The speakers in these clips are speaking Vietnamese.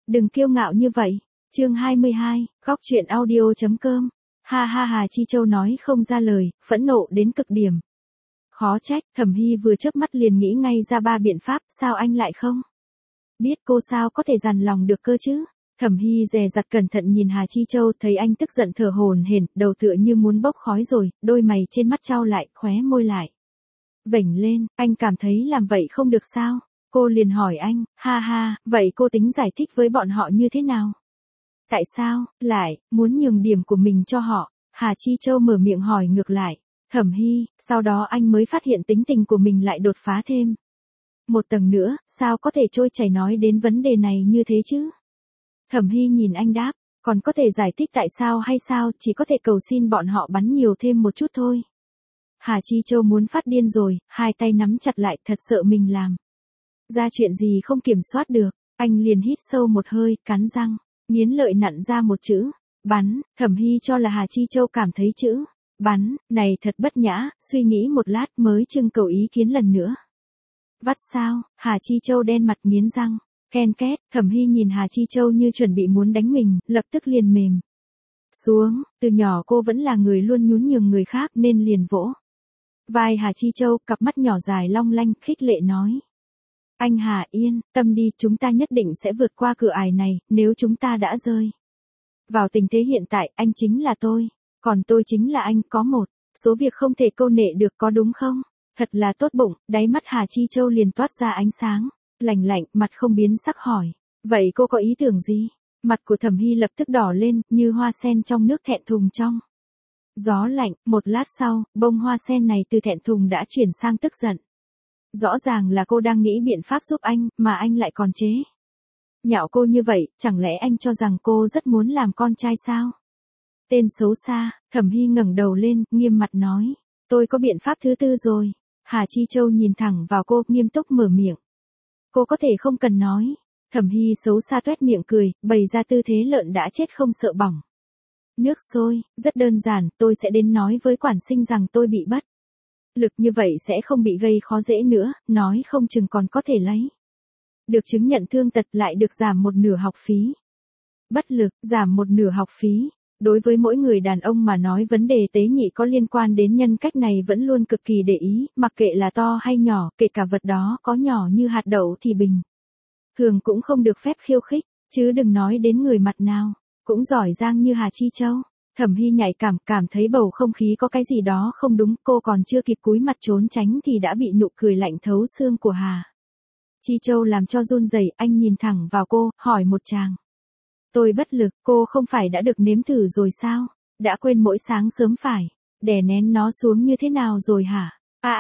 đừng kiêu ngạo như vậy. Chương 22, góc truyện audio.com. Ha ha Hà Chi Châu nói không ra lời, phẫn nộ đến cực điểm. Khó trách, Thẩm Hy vừa chớp mắt liền nghĩ ngay ra 3 biện pháp, sao anh lại không biết cô sao có thể dằn lòng được cơ chứ? Thẩm Hy dè dặt cẩn thận nhìn Hà Chi Châu, thấy anh tức giận thở hổn hển, đầu tựa như muốn bốc khói rồi, đôi mày trên mắt chau lại, khóe môi lại vểnh lên, anh cảm thấy làm vậy không được sao? Cô liền hỏi anh, ha ha, vậy cô tính giải thích với bọn họ như thế nào? Tại sao, lại, muốn nhường điểm của mình cho họ? Hà Chi Châu mở miệng hỏi ngược lại. Thẩm Hy, sau đó anh mới phát hiện tính tình của mình lại đột phá thêm một tầng nữa, sao có thể trôi chảy nói đến vấn đề này như thế chứ? Thẩm Hy nhìn anh đáp, còn có thể giải thích tại sao hay sao, chỉ có thể cầu xin bọn họ bắn nhiều thêm một chút thôi. Hà Chi Châu muốn phát điên rồi, hai tay nắm chặt lại, thật sợ mình làm ra chuyện gì không kiểm soát được. Anh liền hít sâu một hơi, cắn răng, nghiến lợi nặn ra một chữ, bắn. Thẩm Hy cho là Hà Chi Châu cảm thấy chữ bắn này thật bất nhã, suy nghĩ một lát mới trưng cầu ý kiến lần nữa. Vắt sao? Hà Chi Châu đen mặt nghiến răng, ken két. Thẩm Hy nhìn Hà Chi Châu như chuẩn bị muốn đánh mình, lập tức liền mềm xuống. Từ nhỏ cô vẫn là người luôn nhún nhường người khác nên liền vỗ vai Hà Chi Châu, cặp mắt nhỏ dài long lanh, khích lệ nói. Anh Hà yên tâm đi, chúng ta nhất định sẽ vượt qua cửa ải này, nếu chúng ta đã rơi vào tình thế hiện tại, anh chính là tôi, còn tôi chính là anh, có một số việc không thể câu nệ được, có đúng không? Thật là tốt bụng. Đáy mắt Hà Chi Châu liền toát ra ánh sáng lạnh lạnh, mặt không biến sắc hỏi, vậy cô có ý tưởng gì? Mặt của Thẩm Hy lập tức đỏ lên, như hoa sen trong nước thẹn thùng trong gió lạnh. Một lát sau, bông hoa sen này từ thẹn thùng đã chuyển sang tức giận. Rõ ràng là cô đang nghĩ biện pháp giúp anh, mà anh lại còn chế nhạo cô như vậy, chẳng lẽ anh cho rằng cô rất muốn làm con trai sao? Tên xấu xa. Thẩm Hy ngẩng đầu lên, nghiêm mặt nói, tôi có biện pháp thứ tư rồi. Hà Chi Châu nhìn thẳng vào cô, nghiêm túc mở miệng. Cô có thể không cần nói. Thẩm Hy xấu xa toét miệng cười, bày ra tư thế lợn đã chết không sợ bỏng nước sôi. Rất đơn giản, tôi sẽ đến nói với quản sinh rằng tôi bị bất lực, như vậy sẽ không bị gây khó dễ nữa, nói không chừng còn có thể lấy được chứng nhận thương tật, lại được giảm một nửa học phí. Bất lực, giảm một nửa học phí. Đối với mỗi người đàn ông mà nói, vấn đề tế nhị có liên quan đến nhân cách này vẫn luôn cực kỳ để ý, mặc kệ là to hay nhỏ, kể cả vật đó có nhỏ như hạt đậu thì bình thường cũng không được phép khiêu khích, chứ đừng nói đến người mặt nào cũng giỏi giang như Hà Chi Châu. Thẩm Hy nhạy cảm thấy bầu không khí có cái gì đó không đúng, cô còn chưa kịp cúi mặt trốn tránh thì đã bị nụ cười lạnh thấu xương của Hà Chi Châu làm cho run rẩy. Anh nhìn thẳng vào cô, hỏi một tràng. Tôi bất lực, cô không phải đã được nếm thử rồi sao? Đã quên mỗi sáng sớm phải đè nén nó xuống như thế nào rồi hả?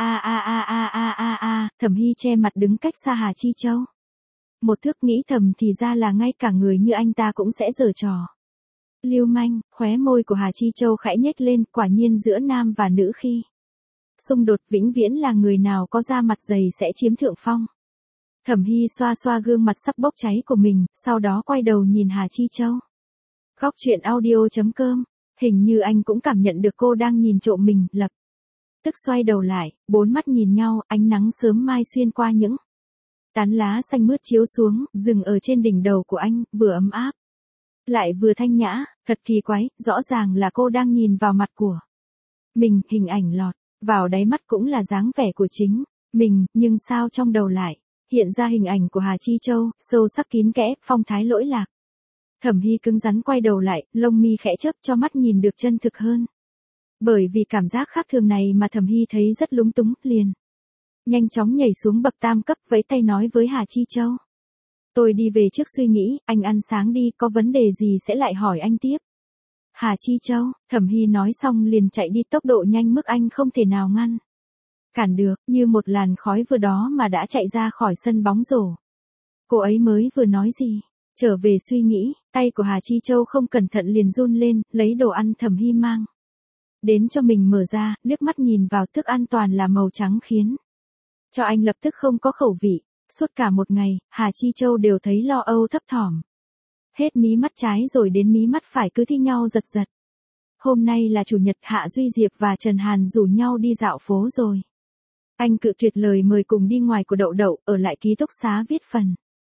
Thẩm Hy che mặt đứng cách xa Hà Chi Châu một thước, nghĩ thầm thì ra là ngay cả người như anh ta cũng sẽ giở trò lưu manh. Khóe môi của Hà Chi Châu khẽ nhếch lên, quả nhiên giữa nam và nữ khi xung đột vĩnh viễn là người nào có da mặt dày sẽ chiếm thượng phong. Thẩm Hy xoa xoa gương mặt sắp bốc cháy của mình, sau đó quay đầu nhìn Hà Chi Châu. Góc truyện audio.com. Hình như anh cũng cảm nhận được cô đang nhìn trộm mình, lập tức xoay đầu lại, bốn mắt nhìn nhau, ánh nắng sớm mai xuyên qua những tán lá xanh mướt chiếu xuống, dừng ở trên đỉnh đầu của anh, vừa ấm áp lại vừa thanh nhã. Thật kỳ quái, rõ ràng là cô đang nhìn vào mặt của mình, hình ảnh lọt vào đáy mắt cũng là dáng vẻ của chính mình, nhưng sao trong đầu lại hiện ra hình ảnh của Hà Chi Châu, sâu sắc kín kẽ, phong thái lỗi lạc. Thẩm Hy cứng rắn quay đầu lại, lông mi khẽ chớp cho mắt nhìn được chân thực hơn. Bởi vì cảm giác khác thường này mà Thẩm Hy thấy rất lúng túng, liền nhanh chóng nhảy xuống bậc tam cấp, vẫy tay nói với Hà Chi Châu. Tôi đi về trước suy nghĩ, anh ăn sáng đi, có vấn đề gì sẽ lại hỏi anh tiếp. Hà Chi Châu. Thẩm Hy nói xong liền chạy đi, tốc độ nhanh mức anh không thể nào ngăn cản được, như một làn khói vừa đó mà đã chạy ra khỏi sân bóng rổ. Cô ấy mới vừa nói gì? Trở về suy nghĩ, tay của Hà Chi Châu không cẩn thận liền run lên, lấy đồ ăn Thẩm Hy mang đến cho mình mở ra, liếc mắt nhìn vào thức ăn toàn là màu trắng khiến cho anh lập tức không có khẩu vị. Suốt cả một ngày, Hà Chi Châu đều thấy lo âu thấp thỏm. Hết mí mắt trái rồi đến mí mắt phải cứ thi nhau giật giật. Hôm nay là chủ nhật, Hạ Duy Diệp và Trần Hàn rủ nhau đi dạo phố rồi. Anh cự tuyệt lời mời cùng đi ngoài của Đậu Đậu, ở lại ký túc xá viết phần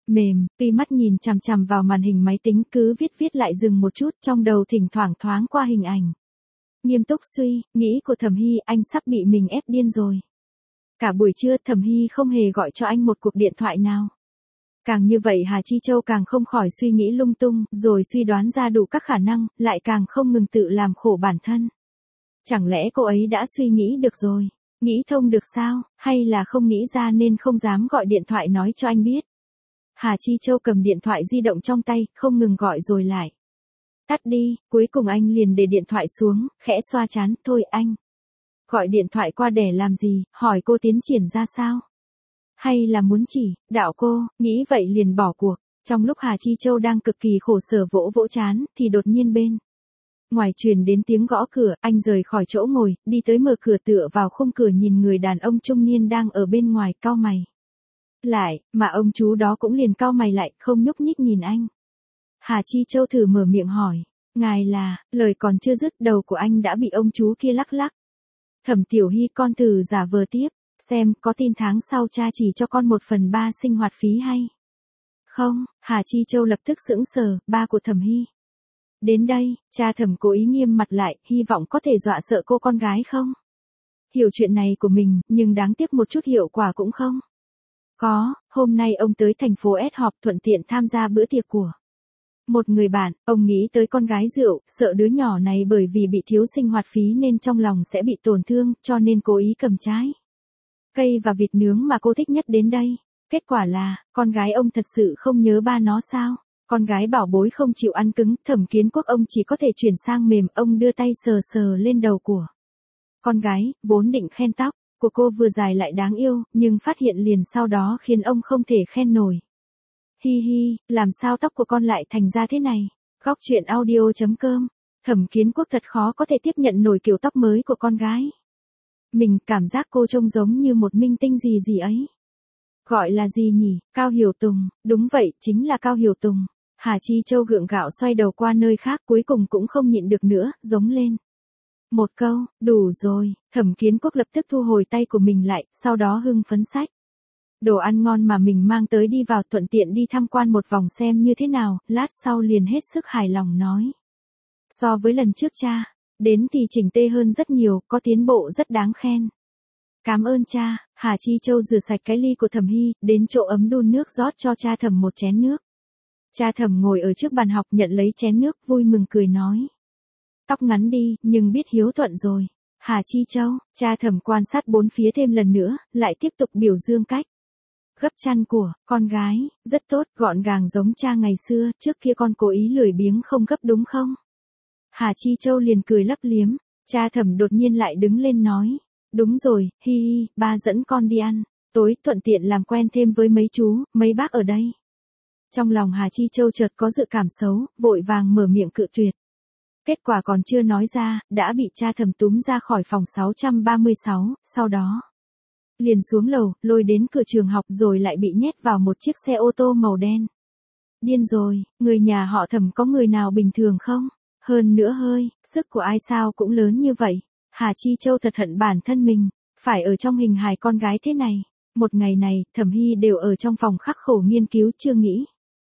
mềm, tuy mắt nhìn chằm chằm vào màn hình máy tính cứ viết lại dừng một chút, trong đầu thỉnh thoảng thoáng qua hình ảnh. Nghiêm túc suy, nghĩ của Thẩm Hy, anh sắp bị mình ép điên rồi. Cả buổi trưa Thẩm Hy không hề gọi cho anh một cuộc điện thoại nào. Càng như vậy Hà Chi Châu càng không khỏi suy nghĩ lung tung, rồi suy đoán ra đủ các khả năng, lại càng không ngừng tự làm khổ bản thân. Chẳng lẽ cô ấy đã suy nghĩ được rồi? Nghĩ thông được sao, hay là không nghĩ ra nên không dám gọi điện thoại nói cho anh biết? Hà Chi Châu cầm điện thoại di động trong tay, không ngừng gọi rồi lại. Tắt đi, cuối cùng anh liền để điện thoại xuống, khẽ xoa trán, thôi anh. Gọi điện thoại qua để làm gì, hỏi cô tiến triển ra sao? Hay là muốn chỉ, đạo cô, nghĩ vậy liền bỏ cuộc. Trong lúc Hà Chi Châu đang cực kỳ khổ sở vỗ vỗ trán, thì đột nhiên bên ngoài truyền đến tiếng gõ cửa, anh rời khỏi chỗ ngồi, đi tới mở cửa tựa vào khung cửa nhìn người đàn ông trung niên đang ở bên ngoài, cau mày lại, mà ông chú đó cũng liền cau mày lại, không nhúc nhích nhìn anh. Hà Chi Châu thử mở miệng hỏi, ngài là, lời còn chưa dứt đầu của anh đã bị ông chú kia lắc lắc. Thẩm Tiểu Hy, con thử giả vờ tiếp, xem có tin tháng sau cha chỉ cho con 1/3 sinh hoạt phí hay không. Hà Chi Châu lập tức sững sờ, ba của Thẩm Hy. Đến đây, cha Thẩm cố ý nghiêm mặt lại, hy vọng có thể dọa sợ cô con gái không? Hiểu chuyện này của mình, nhưng đáng tiếc một chút hiệu quả cũng không có. Hôm nay ông tới thành phố S họp thuận tiện tham gia bữa tiệc của một người bạn, ông nghĩ tới con gái rượu, sợ đứa nhỏ này bởi vì bị thiếu sinh hoạt phí nên trong lòng sẽ bị tổn thương, cho nên cố ý cầm trái cây và vịt nướng mà cô thích nhất đến đây. Kết quả là, con gái ông thật sự không nhớ ba nó sao? Con gái bảo bối không chịu ăn cứng, Thẩm Kiến Quốc ông chỉ có thể chuyển sang mềm, ông đưa tay sờ sờ lên đầu của con gái, vốn định khen tóc của cô vừa dài lại đáng yêu, nhưng phát hiện liền sau đó khiến ông không thể khen nổi. Hi hi, làm sao tóc của con lại thành ra thế này? Góc truyện audio.com. Thẩm Kiến Quốc thật khó có thể tiếp nhận nổi kiểu tóc mới của con gái. Mình cảm giác cô trông giống như một minh tinh gì gì ấy. Gọi là gì nhỉ? Cao Hiểu Tùng, đúng vậy, chính là Cao Hiểu Tùng. Hà Chi Châu gượng gạo xoay đầu qua nơi khác, cuối cùng cũng không nhịn được nữa, giống lên một câu, đủ rồi. Thẩm Kiến Quốc lập tức thu hồi tay của mình lại, sau đó hưng phấn xách đồ ăn ngon mà mình mang tới đi vào, thuận tiện đi tham quan một vòng xem như thế nào, lát sau liền hết sức hài lòng nói. So với lần trước cha, đến thì chỉnh tê hơn rất nhiều, có tiến bộ rất đáng khen. Cảm ơn cha. Hà Chi Châu rửa sạch cái ly của Thẩm Hy, đến chỗ ấm đun nước rót cho cha Thẩm một chén nước. Cha Thẩm ngồi ở trước bàn học nhận lấy chén nước, vui mừng cười nói. Tóc ngắn đi, nhưng biết hiếu thuận rồi. Hà Chi Châu, cha Thẩm quan sát bốn phía thêm lần nữa, lại tiếp tục biểu dương cách gấp chăn của con gái, rất tốt, gọn gàng giống cha ngày xưa, trước kia con cố ý lười biếng không gấp đúng không? Hà Chi Châu liền cười lấp liếm, cha Thẩm đột nhiên lại đứng lên nói, đúng rồi, hi hi, ba dẫn con đi ăn tối, thuận tiện làm quen thêm với mấy chú, mấy bác ở đây. Trong lòng Hà Chi Châu chợt có dự cảm xấu, vội vàng mở miệng cự tuyệt. Kết quả còn chưa nói ra, đã bị cha Thẩm túm ra khỏi phòng 636, sau đó liền xuống lầu, lôi đến cửa trường học rồi lại bị nhét vào một chiếc xe ô tô màu đen. Điên rồi, người nhà họ Thẩm có người nào bình thường không? Hơn nữa hơi, sức của ai sao cũng lớn như vậy. Hà Chi Châu thật hận bản thân mình, phải ở trong hình hài con gái thế này. Một ngày này, Thẩm Hy đều ở trong phòng khắc khổ nghiên cứu, chưa nghĩ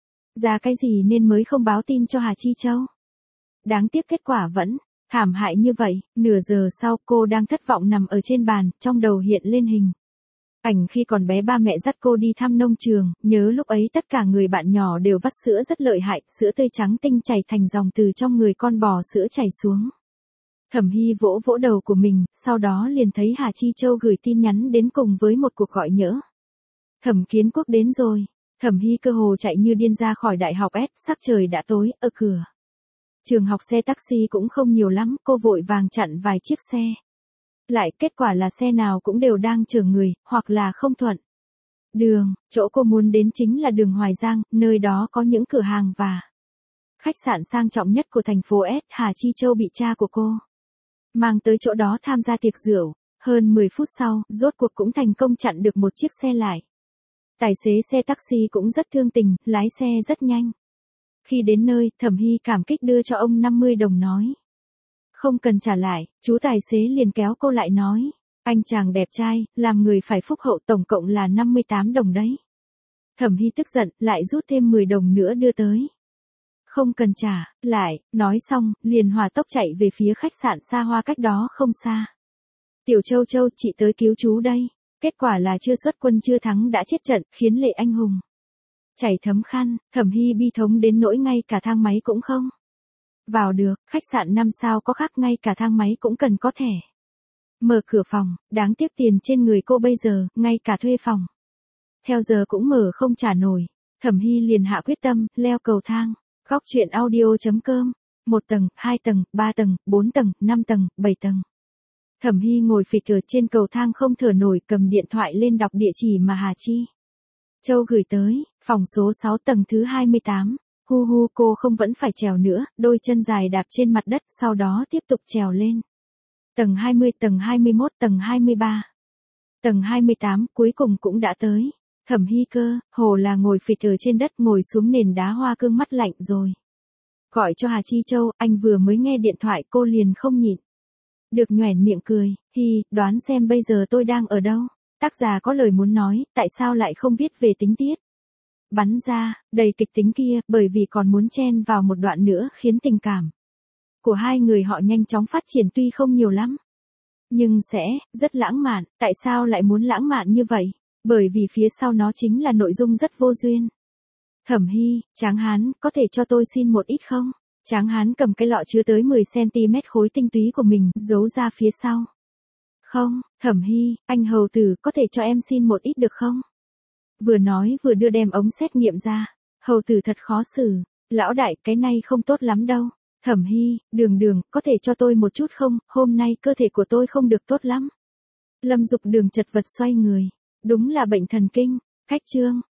ra cái gì nên mới không báo tin cho Hà Chi Châu. Đáng tiếc kết quả vẫn thảm hại như vậy. Nửa giờ sau, cô đang thất vọng nằm ở trên bàn, trong đầu hiện lên hình ảnh khi còn bé ba mẹ dắt cô đi thăm nông trường, nhớ lúc ấy tất cả người bạn nhỏ đều vắt sữa rất lợi hại, sữa tươi trắng tinh chảy thành dòng từ trong người con bò sữa chảy xuống. Thẩm Hy vỗ vỗ đầu của mình, sau đó liền thấy Hà Chi Châu gửi tin nhắn đến cùng với một cuộc gọi nhỡ. Thẩm Kiến Quốc đến rồi. Thẩm Hy cơ hồ chạy như điên ra khỏi đại học S, sắc trời đã tối, ở cửa trường học xe taxi cũng không nhiều lắm, cô vội vàng chặn vài chiếc xe lại, kết quả là xe nào cũng đều đang chở người, hoặc là không thuận đường. Chỗ cô muốn đến chính là đường Hoài Giang, nơi đó có những cửa hàng và khách sạn sang trọng nhất của thành phố S. Hà Chi Châu bị cha của cô mang tới chỗ đó tham gia tiệc rượu. Hơn 10 phút sau, rốt cuộc cũng thành công chặn được một chiếc xe lại. Tài xế xe taxi cũng rất thương tình, lái xe rất nhanh. Khi đến nơi, Thẩm Hy cảm kích đưa cho ông 50 đồng nói. Không cần trả lại, chú tài xế liền kéo cô lại nói. Anh chàng đẹp trai, làm người phải phúc hậu, tổng cộng là 58 đồng đấy. Thẩm Hy tức giận, lại rút thêm 10 đồng nữa đưa tới. Không cần trả, lại, nói xong, liền hỏa tốc chạy về phía khách sạn xa hoa cách đó không xa. Tiểu Châu Châu, chị tới cứu chú đây. Kết quả là chưa xuất quân chưa thắng đã chết trận, khiến Lệ Anh Hùng chảy thấm khăn. Thẩm Hy bi thống đến nỗi ngay cả thang máy cũng không vào được, khách sạn 5 sao có khác ngay cả thang máy cũng cần có thẻ. Mở cửa phòng, đáng tiếc tiền trên người cô bây giờ, ngay cả thuê phòng theo giờ cũng mở không trả nổi. Thẩm Hy liền hạ quyết tâm, leo cầu thang. Góc truyện audio.com. 1 tầng, 2 tầng, 3 tầng, 4 tầng, 5 tầng, 7 tầng. Thẩm Hy ngồi phịch ở trên cầu thang không thở nổi, cầm điện thoại lên đọc địa chỉ mà Hà Chi Châu gửi tới, phòng số 6 tầng thứ 28. Hu hu, cô không vẫn phải trèo nữa, đôi chân dài đạp trên mặt đất, sau đó tiếp tục trèo lên. Tầng 20, tầng 21, tầng 23. Tầng 28 cuối cùng cũng đã tới. Thẩm Hy cơ, hồ là ngồi phịch ở trên đất, ngồi xuống nền đá hoa cương, mắt lạnh rồi. Gọi cho Hà Chi Châu, anh vừa mới nghe điện thoại cô liền không nhịn được nhoẻn miệng cười. Hi, đoán xem bây giờ tôi đang ở đâu. Tác giả có lời muốn nói, tại sao lại không viết về tính tiết bắn ra, đầy kịch tính kia, bởi vì còn muốn chen vào một đoạn nữa khiến tình cảm của hai người họ nhanh chóng phát triển, tuy không nhiều lắm, nhưng sẽ rất lãng mạn. Tại sao lại muốn lãng mạn như vậy? Bởi vì phía sau nó chính là nội dung rất vô duyên. Thẩm Hy, Tráng Hán, có thể cho tôi xin một ít không? Tráng Hán cầm cái lọ chứa tới 10cm khối tinh túy của mình, giấu ra phía sau. Không, Thẩm Hy, anh hầu tử, có thể cho em xin một ít được không? Vừa nói vừa đưa đem ống xét nghiệm ra. Hầu tử thật khó xử. Lão đại, cái này không tốt lắm đâu. Thẩm Hy, Đường, có thể cho tôi một chút không? Hôm nay cơ thể của tôi không được tốt lắm. Lâm Dục Đường chật vật xoay người. Đúng là bệnh thần kinh. Khách trương,